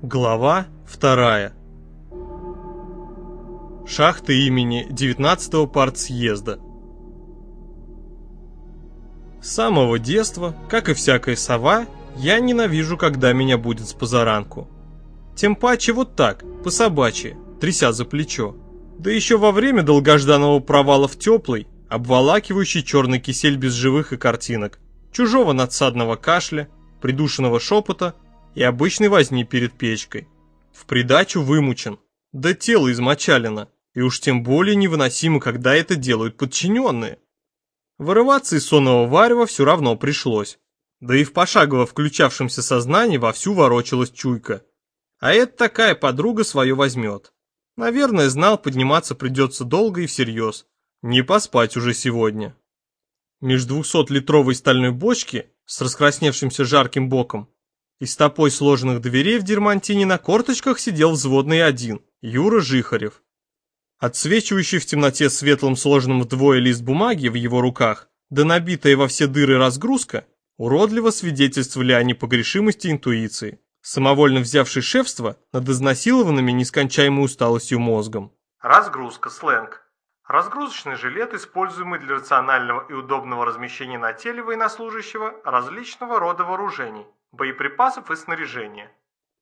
Глава 2. Шахты имени 19-го партсъезда. С самого детства, как и всякая сова, я ненавижу, когда меня будет с позаранку. Тем паче вот так, по-собачьи, тряся за плечо. Да еще во время долгожданного провала в теплый, обволакивающий черный кисель без живых и картинок, чужого надсадного кашля, придушенного шепота и обычной возни перед печкой. В придачу вымучен, да тело измочалено, и уж тем более невыносимо, когда это делают подчиненные. Вырываться из сонного варева все равно пришлось. Да и в пошагово включавшемся сознании вовсю ворочалась чуйка. А эта такая подруга свое возьмет. Наверное, знал, подниматься придется долго и всерьез. Не поспать уже сегодня. Меж 200-литровой стальной бочки с раскрасневшимся жарким боком и стопой сложенных дверей в дермантине на корточках сидел взводный один, Юра Жихарев. Отсвечивающий в темноте светлым сложенным вдвое лист бумаги в его руках, да набитая во все дыры разгрузка, уродливо свидетельствовали о непогрешимости интуиции, самовольно взявшей шефство над изнасилованными нескончаемой усталостью мозгом. Разгрузка, сленг. Разгрузочный жилет, используемый для рационального и удобного размещения на теле военнослужащего различного рода вооружений, боеприпасов и снаряжения.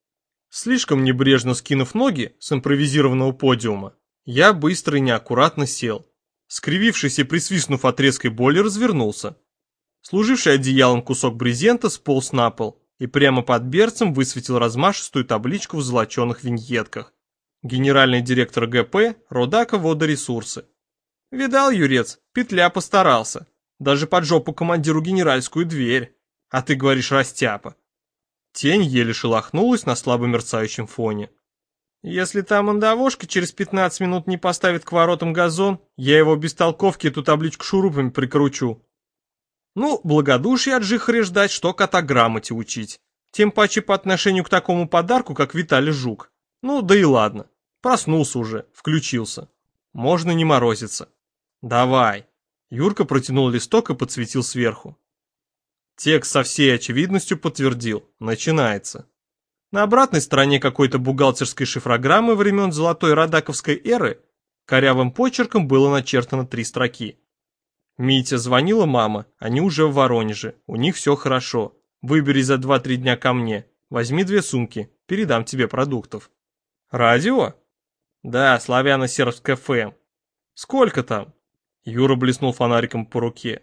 Слишком небрежно скинув ноги с импровизированного подиума, я быстро и неаккуратно сел. Скривившись и присвистнув от резкой боли, развернулся. Служивший одеялом кусок брезента сполз на пол и прямо под берцем высветил размашистую табличку в золоченых виньетках. Генеральный директор ГП Родака Водоресурсы. Видал, Юрец, петля постарался. Даже под жопу командиру генеральскую дверь. А ты говоришь, растяпа. Тень еле шелохнулась на слабо мерцающем фоне. Если та мандавошка через 15 минут не поставит к воротам газон, я его без толковки эту табличку шурупами прикручу. Ну, благодушие от Жихаря ждать, что кота грамоте учить. Тем паче по отношению к такому подарку, как Виталий Жук. Ну, да и ладно. Проснулся уже, включился. Можно не морозиться. Давай. Юрка протянул листок и подсветил сверху. Текст со всей очевидностью подтвердил. Начинается. На обратной стороне какой-то бухгалтерской шифрограммы времен золотой родаковской эры корявым почерком было начертано 3 строки. Митя, звонила мама, они уже в Воронеже, у них все хорошо. Выбери за 2-3 дня ко мне, возьми 2 сумки, передам тебе продуктов. Радио? Да, славяно-сербское ФМ. Сколько там? Юра блеснул фонариком по руке.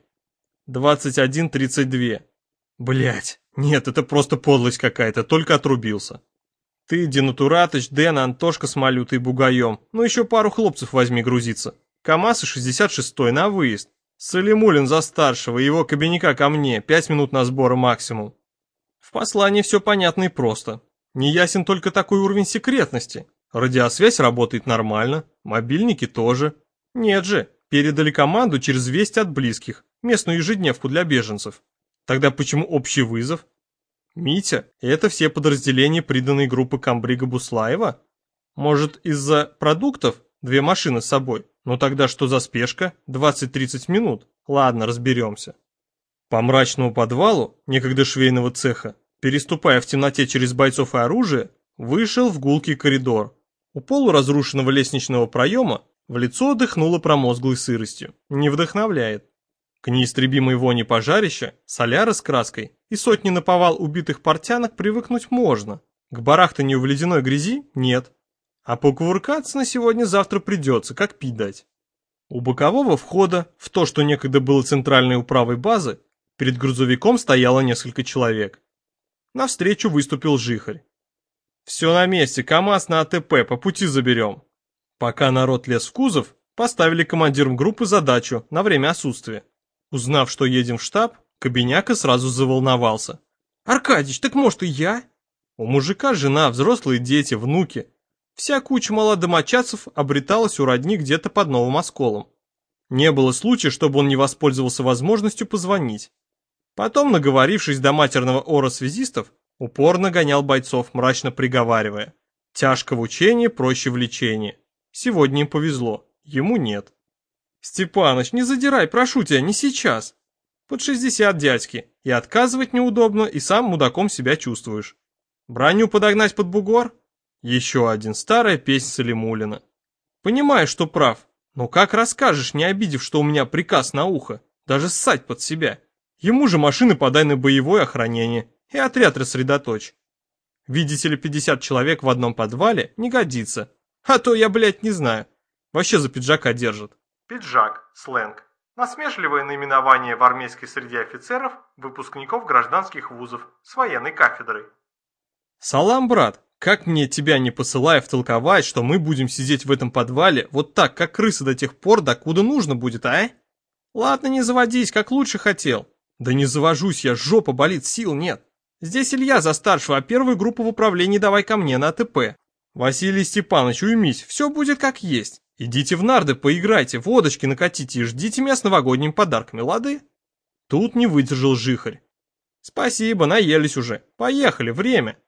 21:32. Блять, нет, это просто подлость какая-то, только отрубился. Ты, Денатуратыч, Дэн, Антошка с малютой бугаем, ну еще пару хлопцев возьми грузиться. КамАЗ и 66-й на выезд. Салимулин за старшего, его кабиника ко мне, 5 минут на сборы максимум. В послании все понятно и просто. Неясен только такой уровень секретности. Радиосвязь работает нормально, мобильники тоже. Нет же, передали команду через весть от близких, местную ежедневку для беженцев. Тогда почему общий вызов? Митя, это все подразделения приданной группы комбрига Буслаева? Может, из-за продуктов 2 машины с собой? Ну тогда что за спешка? 20-30 минут. Ладно, разберемся. По мрачному подвалу, некогда швейного цеха, переступая в темноте через бойцов и оружие, вышел в гулкий коридор. У полуразрушенного лестничного проема в лицо дыхнуло промозглой сыростью. Не вдохновляет. К неистребимой воне пожарища, соляра с краской и сотни наповал убитых портянок привыкнуть можно. К барахтанию в ледяной грязи нет. А покувыркаться на сегодня-завтра придется, как пить дать. У бокового входа, в то, что некогда было центральной управой базы, перед грузовиком стояло несколько человек. Навстречу выступил Жихарь. Все на месте, КамАЗ на АТП, по пути заберем. Пока народ лез в кузов, поставили командиром группы задачу на время отсутствия. Узнав, что едем в штаб, Кабиняка сразу заволновался. «Аркадьич, так может и я?» У мужика жена, взрослые дети, внуки. Вся куча малодомочадцев обреталась у родни где-то под Новым Осколом. Не было случая, чтобы он не воспользовался возможностью позвонить. Потом, наговорившись до матерного ора связистов, упорно гонял бойцов, мрачно приговаривая. Тяжко в учении, проще в лечении. Сегодня им повезло, ему нет. «Степаныч, не задирай, прошу тебя, не сейчас. Под 60 дядьки, и отказывать неудобно, и сам мудаком себя чувствуешь». Броню подогнать под бугор? Еще один, старая песня Салимуллина. Понимаю, что прав, но как расскажешь, не обидев, что у меня приказ на ухо, даже ссать под себя? Ему же машины подай на боевое охранение и отряд рассредоточь. Видите ли, 50 человек в одном подвале не годится. А то я, блядь, не знаю. Вообще за пиджака держат. Пиджак, сленг. Насмешливое наименование в армейской среде офицеров, выпускников гражданских вузов с военной кафедрой. Салам, брат. Как мне тебя не посылая втолковать, что мы будем сидеть в этом подвале вот так, как крысы до тех пор, докуда нужно будет, а? Ладно, не заводись, как лучше хотел. Да не завожусь я, жопа болит, сил нет. Здесь Илья за старшего, а первую группу в управлении давай ко мне на АТП. Василий Степанович, уймись, все будет как есть. Идите в нарды, поиграйте, водочки накатите и ждите меня с новогодними подарками, лады? Тут не выдержал Жихарь. Спасибо, наелись уже. Поехали, время.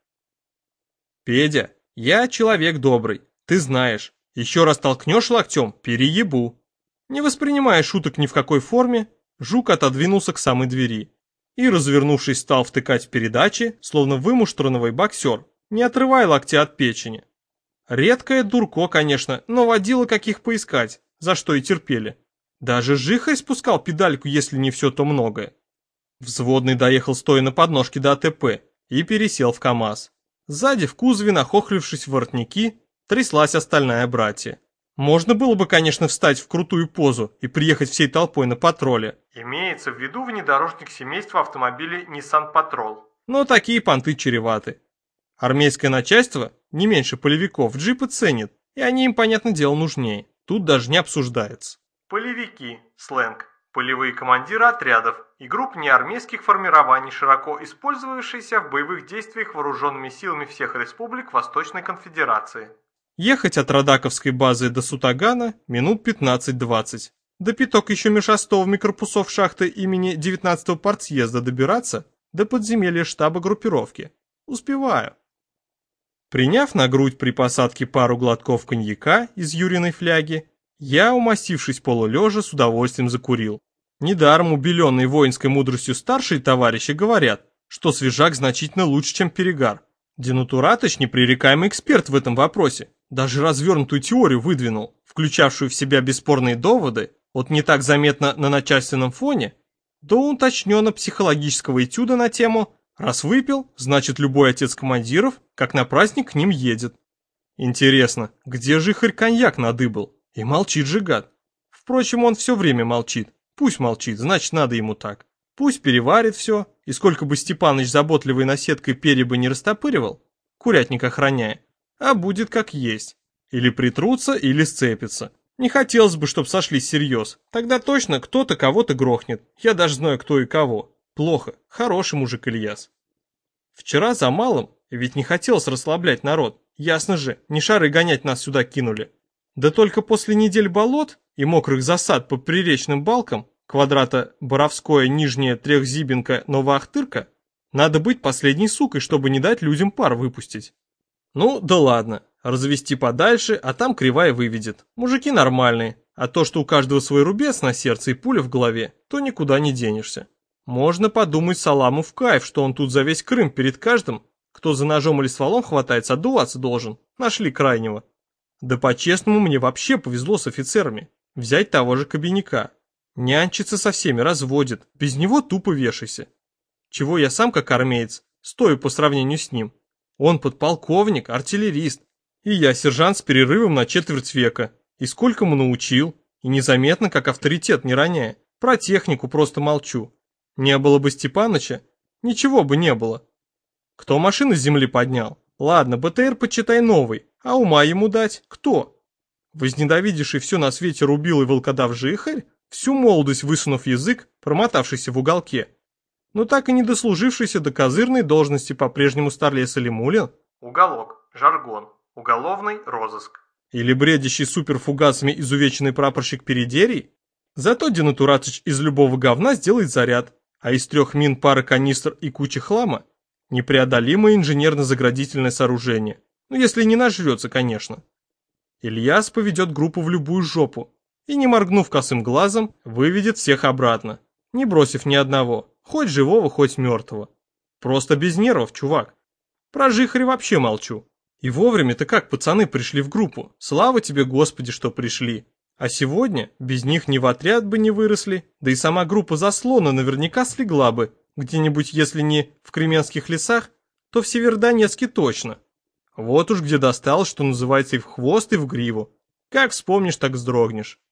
Петя, я человек добрый, ты знаешь. Еще раз толкнешь локтем, переебу. Не воспринимая шуток ни в какой форме, Жук отодвинулся к самой двери и, развернувшись, стал втыкать в передачи, словно вымуштрованный боксер, не отрывая локтя от печени. Редкое дурко, конечно, но водила каких поискать, за что и терпели. Даже Жихарь спускал педальку, если не все, то многое. Взводный доехал стоя на подножке до АТП и пересел в КамАЗ. Сзади в кузове, нахохлившись в воротники, тряслась остальная братья. Можно было бы, конечно, встать в крутую позу и приехать всей толпой на патруле. Имеется в виду внедорожник семейства автомобилей Nissan Patrol. Но такие понты чреваты. Армейское начальство, не меньше полевиков, джипы ценит, и они им, понятное дело, нужнее. Тут даже не обсуждается. Полевики, сленг, полевые командиры отрядов и групп неармейских формирований, широко использовавшиеся в боевых действиях вооруженными силами всех республик Восточной Конфедерации. Ехать от Радаковской базы до Сутагана минут 15-20. До пяток еще межостовыми корпусов шахты имени 19-го партсъезда добираться до подземелья штаба группировки. Успеваю. Приняв на грудь при посадке пару глотков коньяка из Юриной фляги, я, умастившись полулежа, с удовольствием закурил. Недаром убеленные воинской мудростью старшие товарищи говорят, что свежак значительно лучше, чем перегар. Денатуратыч непререкаемый эксперт в этом вопросе. Даже развернутую теорию выдвинул, включавшую в себя бесспорные доводы от не так заметно на начальственном фоне до уточненно-психологического этюда на тему «раз выпил, значит любой отец командиров, как на праздник, к ним едет». Интересно, где Жихарь коньяк надыбал? И молчит же гад. Впрочем, он все время молчит. Пусть молчит, значит надо ему так. Пусть переварит все, и сколько бы Степаныч заботливой наседкой перья бы не растопыривал, курятник охраняя, а будет как есть. Или притрутся, или сцепятся. Не хотелось бы, чтоб сошлись всерьез. Тогда точно кто-то кого-то грохнет. Я даже знаю, кто и кого. Плохо. Хороший мужик Ильяс. Вчера за малым, ведь не хотелось расслаблять народ. Ясно же, не шары гонять нас сюда кинули. Да только после недель болот и мокрых засад по приречным балкам, квадрата Боровское, Нижняя, Трехзибенка, Новоахтырка, надо быть последней сукой, чтобы не дать людям пар выпустить. Ну, да ладно, развести подальше, а там кривая выведет. Мужики нормальные, а то, что у каждого свой рубец на сердце и пуля в голове, то никуда не денешься. Можно подумать Саламу в кайф, что он тут за весь Крым перед каждым, кто за ножом или стволом хватается, отдуваться должен. Нашли крайнего. Да по-честному, мне вообще повезло с офицерами. Взять того же Кобяняка. Нянчится со всеми, разводит. Без него тупо вешайся. Чего я сам, как армеец, стою по сравнению с ним. Он подполковник, артиллерист. И я сержант с перерывом на четверть века. И сколькому научил. И незаметно, как авторитет не роняя. Про технику просто молчу. Не было бы Степаныча, ничего бы не было. Кто машины с земли поднял? Ладно, БТР почитай новый. А ума ему дать кто? Возненавидевший все на свете рубил и волкодав Жихарь, всю молодость высунув язык, промотавшийся в уголке, но так и не дослужившийся до козырной должности по-прежнему старлей Салимуллин. Уголок, жаргон, уголовный розыск. Или бредящий суперфугасами изувеченный прапорщик Передерий. Зато денатуратыч из любого говна сделает заряд, а из 3 мин, пары канистр и кучи хлама непреодолимое инженерно-заградительное сооружение. Ну, если не нажрется, конечно. Ильяс поведет группу в любую жопу и, не моргнув косым глазом, выведет всех обратно, не бросив ни одного, хоть живого, хоть мертвого. Просто без нервов, чувак. Про жихаря вообще молчу. И вовремя-то как пацаны пришли в группу. Слава тебе, Господи, что пришли. А сегодня без них ни в отряд бы не выросли, да и сама группа Заслона наверняка слегла бы, где-нибудь, если не в Кременских лесах, то в Северодонецке точно. Вот уж где достал, что называется, и в хвост, и в гриву. Как вспомнишь, так вздрогнешь.